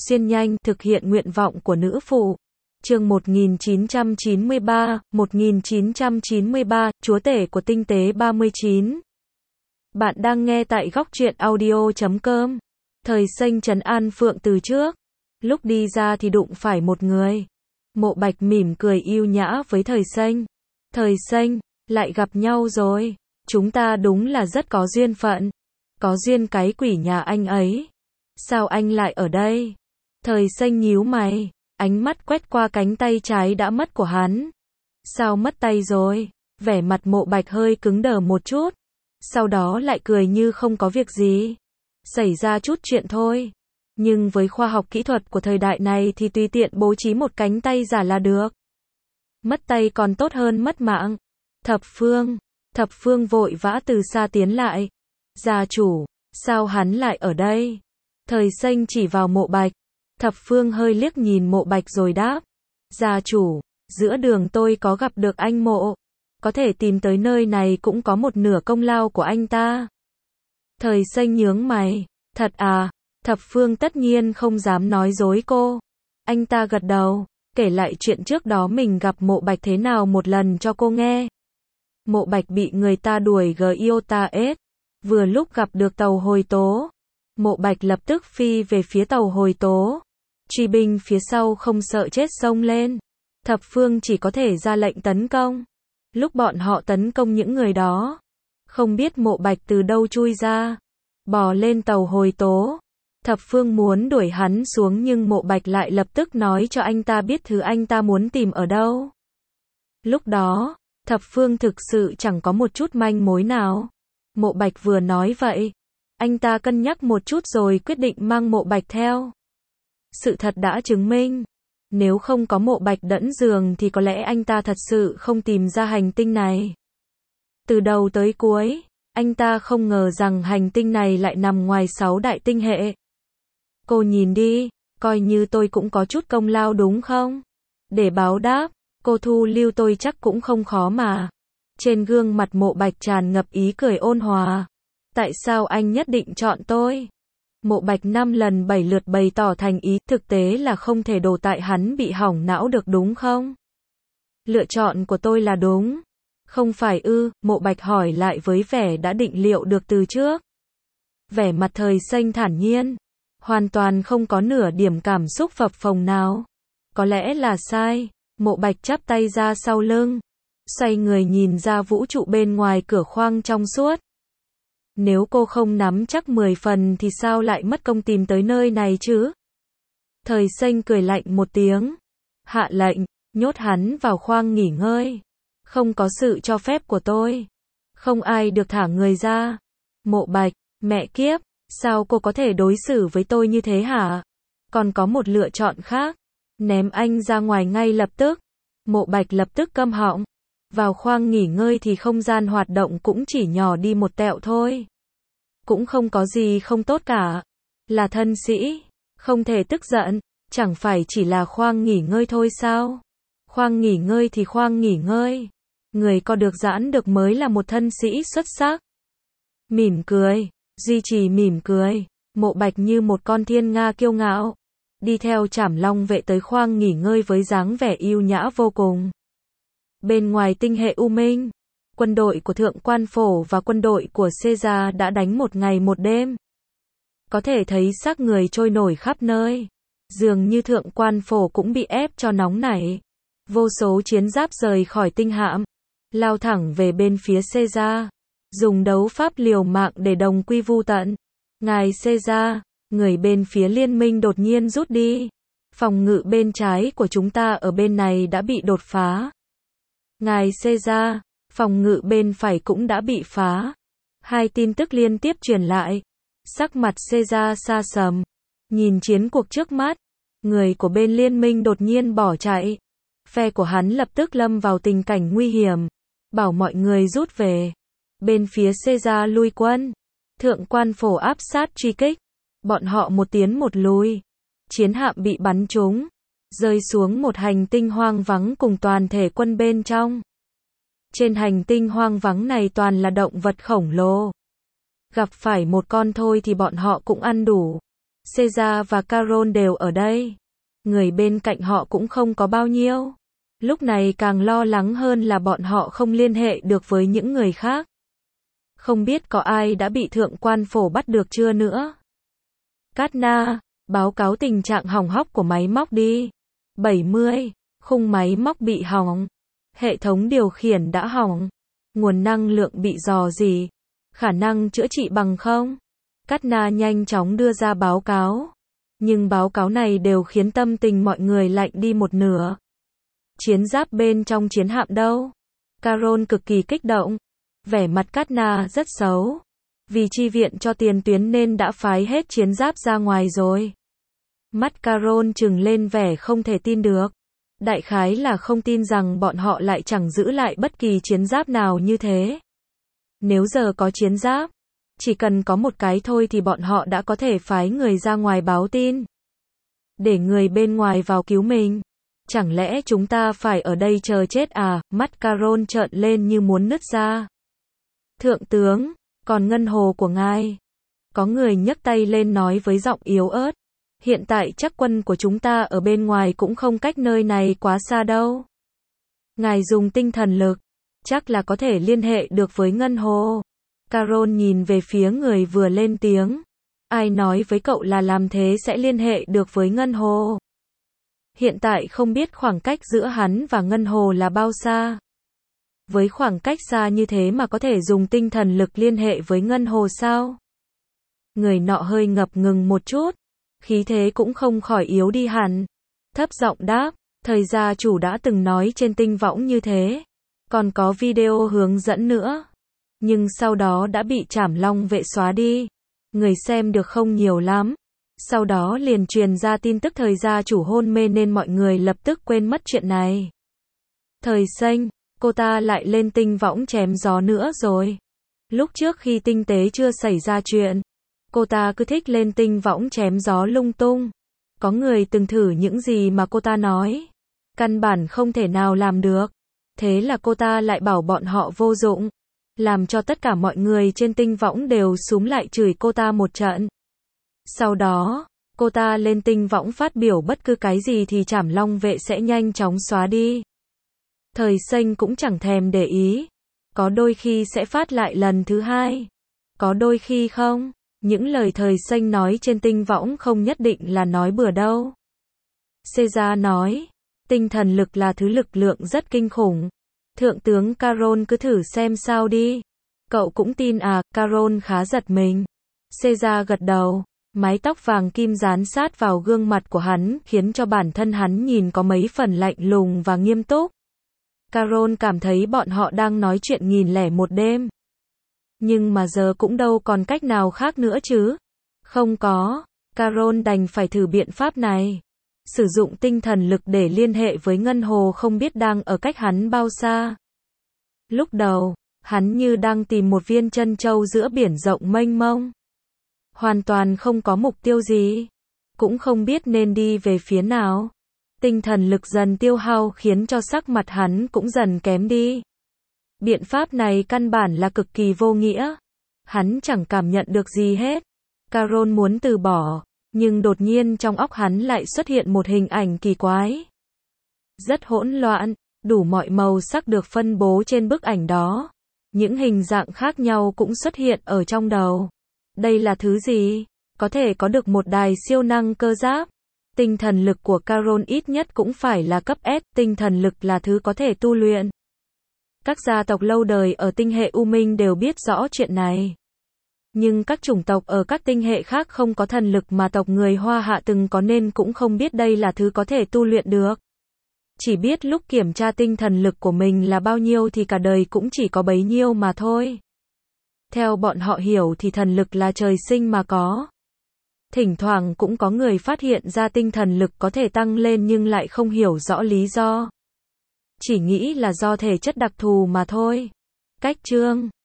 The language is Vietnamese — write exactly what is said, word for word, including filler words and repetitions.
xuyên nhanh, thực hiện nguyện vọng của nữ phụ. Chương một nghìn chín trăm chín mươi ba, một nghìn chín trăm chín mươi ba, Chúa tể của tinh tế ba mươi chín. Bạn đang nghe tại góc truyện audio chấm com. Thời xanh trấn an Phượng từ trước. Lúc đi ra thì đụng phải một người. Mộ Bạch mỉm cười yêu nhã với Thời xanh. Thời xanh, lại gặp nhau rồi. Chúng ta đúng là rất có duyên phận. Có duyên cái quỷ nhà anh ấy. Sao anh lại ở đây? Thời xanh nhíu mày. Ánh mắt quét qua cánh tay trái đã mất của hắn. Sao mất tay rồi? Vẻ mặt Mộ Bạch hơi cứng đờ một chút. Sau đó lại cười như không có việc gì. Xảy ra chút chuyện thôi. Nhưng với khoa học kỹ thuật của thời đại này thì tùy tiện bố trí một cánh tay giả là được. Mất tay còn tốt hơn mất mạng. Thập Phương. Thập Phương vội vã từ xa tiến lại. Gia chủ, sao hắn lại ở đây? Thời xanh chỉ vào Mộ Bạch. Thập Phương hơi liếc nhìn Mộ Bạch rồi đáp. Gia chủ, giữa đường tôi có gặp được anh Mộ. Có thể tìm tới nơi này cũng có một nửa công lao của anh ta. Thời xanh nhướng mày. Thật à? Thập Phương tất nhiên không dám nói dối cô. Anh ta gật đầu, kể lại chuyện trước đó mình gặp Mộ Bạch thế nào một lần cho cô nghe. Mộ Bạch bị người ta đuổi Giota S. Vừa lúc gặp được tàu hồi tố. Mộ Bạch lập tức phi về phía tàu hồi tố. Truy binh phía sau không sợ chết xông lên. Thập Phương chỉ có thể ra lệnh tấn công. Lúc bọn họ tấn công những người đó, không biết Mộ Bạch từ đâu chui ra, bò lên tàu hồi tố. Thập Phương muốn đuổi hắn xuống nhưng Mộ Bạch lại lập tức nói cho anh ta biết thứ anh ta muốn tìm ở đâu. Lúc đó, Thập Phương thực sự chẳng có một chút manh mối nào. Mộ Bạch vừa nói vậy, anh ta cân nhắc một chút rồi quyết định mang Mộ Bạch theo. Sự thật đã chứng minh, nếu không có Mộ Bạch đẫn giường thì có lẽ anh ta thật sự không tìm ra hành tinh này. Từ đầu tới cuối, anh ta không ngờ rằng hành tinh này lại nằm ngoài sáu đại tinh hệ. Cô nhìn đi, coi như tôi cũng có chút công lao đúng không? Để báo đáp, cô thu lưu tôi chắc cũng không khó mà. Trên gương mặt Mộ Bạch tràn ngập ý cười ôn hòa. Tại sao anh nhất định chọn tôi? Mộ Bạch năm lần bảy lượt bày tỏ thành ý, thực tế là không thể đổ tại hắn bị hỏng não được đúng không? Lựa chọn của tôi là đúng. Không phải ư? Mộ Bạch hỏi lại với vẻ đã định liệu được từ trước. Vẻ mặt Thời xanh thản nhiên, hoàn toàn không có nửa điểm cảm xúc phập phồng nào. Có lẽ là sai. Mộ Bạch chắp tay ra sau lưng, xoay người nhìn ra vũ trụ bên ngoài cửa khoang trong suốt. Nếu cô không nắm chắc mười phần thì sao lại mất công tìm tới nơi này chứ? Thời xanh cười lạnh một tiếng. Hạ lệnh, nhốt hắn vào khoang nghỉ ngơi. Không có sự cho phép của tôi, không ai được thả người ra. Mộ Bạch, mẹ kiếp, sao cô có thể đối xử với tôi như thế hả? Còn có một lựa chọn khác. Ném anh ra ngoài ngay lập tức. Mộ Bạch lập tức câm họng. Vào khoang nghỉ ngơi thì không gian hoạt động cũng chỉ nhỏ đi một tẹo thôi. Cũng không có gì không tốt cả. Là thân sĩ, không thể tức giận. Chẳng phải chỉ là khoang nghỉ ngơi thôi sao? Khoang nghỉ ngơi thì khoang nghỉ ngơi. Người có được giãn được mới là một thân sĩ xuất sắc. Mỉm cười, duy trì mỉm cười. Mộ Bạch như một con thiên nga kiêu ngạo, đi theo Trảm Long vệ tới khoang nghỉ ngơi với dáng vẻ yêu nhã vô cùng. Bên ngoài tinh hệ U Minh, quân đội của Thượng Quan Phổ và quân đội của Caesar đã đánh một ngày một đêm. Có thể thấy xác người trôi nổi khắp nơi. Dường như Thượng Quan Phổ cũng bị ép cho nóng nảy. Vô số chiến giáp rời khỏi tinh hạm, lao thẳng về bên phía Caesar, dùng đấu pháp liều mạng để đồng quy vu tận. Ngài Caesar, người bên phía liên minh đột nhiên rút đi. Phòng ngự bên trái của chúng ta ở bên này đã bị đột phá. Ngài Caesar, phòng ngự bên phải cũng đã bị phá. Hai tin tức liên tiếp truyền lại. Sắc mặt Caesar sa sầm, nhìn chiến cuộc trước mắt. Người của bên liên minh đột nhiên bỏ chạy. Phe của hắn lập tức lâm vào tình cảnh nguy hiểm, bảo mọi người rút về. Bên phía Caesar lui quân. Thượng Quan Phổ áp sát truy kích. Bọn họ một tiến một lùi. Chiến hạm bị bắn trúng, rơi xuống một hành tinh hoang vắng cùng toàn thể quân bên trong. Trên hành tinh hoang vắng này toàn là động vật khổng lồ. Gặp phải một con thôi thì bọn họ cũng ăn đủ. Caesar và Carol đều ở đây. Người bên cạnh họ cũng không có bao nhiêu. Lúc này càng lo lắng hơn là bọn họ không liên hệ được với những người khác. Không biết có ai đã bị thượng quan phổ bắt được chưa nữa. Katna, báo cáo tình trạng hỏng hóc của máy móc đi. bảy mươi, khung máy móc bị hỏng. Hệ thống điều khiển đã hỏng. Nguồn năng lượng bị rò rỉ. Khả năng chữa trị bằng không? Katna nhanh chóng đưa ra báo cáo. Nhưng báo cáo này đều khiến tâm tình mọi người lạnh đi một nửa. Chiến giáp bên trong chiến hạm đâu? Carol cực kỳ kích động. Vẻ mặt Katna rất xấu. Vì chi viện cho tiền tuyến nên đã phái hết chiến giáp ra ngoài rồi. Mắt Carol trừng lên vẻ không thể tin được. Đại khái là không tin rằng bọn họ lại chẳng giữ lại bất kỳ chiến giáp nào như thế. Nếu giờ có chiến giáp, chỉ cần có một cái thôi thì bọn họ đã có thể phái người ra ngoài báo tin. Để người bên ngoài vào cứu mình. Chẳng lẽ chúng ta phải ở đây chờ chết à? Mắt Carol trợn lên như muốn nứt ra. Thượng tướng, còn ngân hồ của ngài? Có người nhấc tay lên nói với giọng yếu ớt. Hiện tại chắc quân của chúng ta ở bên ngoài cũng không cách nơi này quá xa đâu. Ngài dùng tinh thần lực, chắc là có thể liên hệ được với ngân hồ. Carol nhìn về phía người vừa lên tiếng. Ai nói với cậu là làm thế sẽ liên hệ được với ngân hồ? Hiện tại không biết khoảng cách giữa hắn và ngân hồ là bao xa. Với khoảng cách xa như thế mà có thể dùng tinh thần lực liên hệ với ngân hồ sao? Người nọ hơi ngập ngừng một chút. Khí thế cũng không khỏi yếu đi hẳn. Thấp giọng đáp, thời gia chủ đã từng nói trên tinh võng như thế. Còn có video hướng dẫn nữa. Nhưng sau đó đã bị Trảm Long vệ xóa đi. Người xem được không nhiều lắm. Sau đó liền truyền ra tin tức thời gia chủ hôn mê nên mọi người lập tức quên mất chuyện này. Thời Xanh, cô ta lại lên tinh võng chém gió nữa rồi. Lúc trước khi tinh tế chưa xảy ra chuyện, cô ta cứ thích lên tinh võng chém gió lung tung. Có người từng thử những gì mà cô ta nói. Căn bản không thể nào làm được. Thế là cô ta lại bảo bọn họ vô dụng. Làm cho tất cả mọi người trên tinh võng đều xúm lại chửi cô ta một trận. Sau đó, cô ta lên tinh võng phát biểu bất cứ cái gì thì Trảm Long vệ sẽ nhanh chóng xóa đi. Thời Xanh cũng chẳng thèm để ý. Có đôi khi sẽ phát lại lần thứ hai. Có đôi khi không. Những lời Thời Xanh nói trên tinh võng không nhất định là nói bừa đâu. Caesar nói, tinh thần lực là thứ lực lượng rất kinh khủng. Thượng tướng Carol cứ thử xem sao đi. Cậu cũng tin à? Carol khá giật mình. Caesar gật đầu. Mái tóc vàng kim dán sát vào gương mặt của hắn khiến cho bản thân hắn nhìn có mấy phần lạnh lùng và nghiêm túc. Carol cảm thấy bọn họ đang nói chuyện nghìn lẻ một đêm. Nhưng mà giờ cũng đâu còn cách nào khác nữa chứ. Không có. Carol đành phải thử biện pháp này. Sử dụng tinh thần lực để liên hệ với ngân hồ không biết đang ở cách hắn bao xa. Lúc đầu, hắn như đang tìm một viên trân châu giữa biển rộng mênh mông. Hoàn toàn không có mục tiêu gì. Cũng không biết nên đi về phía nào. Tinh thần lực dần tiêu hao khiến cho sắc mặt hắn cũng dần kém đi. Biện pháp này căn bản là cực kỳ vô nghĩa. Hắn chẳng cảm nhận được gì hết. Carol muốn từ bỏ, nhưng đột nhiên trong óc hắn lại xuất hiện một hình ảnh kỳ quái. Rất hỗn loạn, đủ mọi màu sắc được phân bố trên bức ảnh đó. Những hình dạng khác nhau cũng xuất hiện ở trong đầu. Đây là thứ gì? Có thể có được một đài siêu năng cơ giáp. Tinh thần lực của Carol ít nhất cũng phải là cấp S, tinh thần lực là thứ có thể tu luyện. Các gia tộc lâu đời ở tinh hệ U Minh đều biết rõ chuyện này. Nhưng các chủng tộc ở các tinh hệ khác không có thần lực mà tộc người Hoa Hạ từng có nên cũng không biết đây là thứ có thể tu luyện được. Chỉ biết lúc kiểm tra tinh thần lực của mình là bao nhiêu thì cả đời cũng chỉ có bấy nhiêu mà thôi. Theo bọn họ hiểu thì thần lực là trời sinh mà có. Thỉnh thoảng cũng có người phát hiện ra tinh thần lực có thể tăng lên nhưng lại không hiểu rõ lý do. Chỉ nghĩ là do thể chất đặc thù mà thôi. Cách chương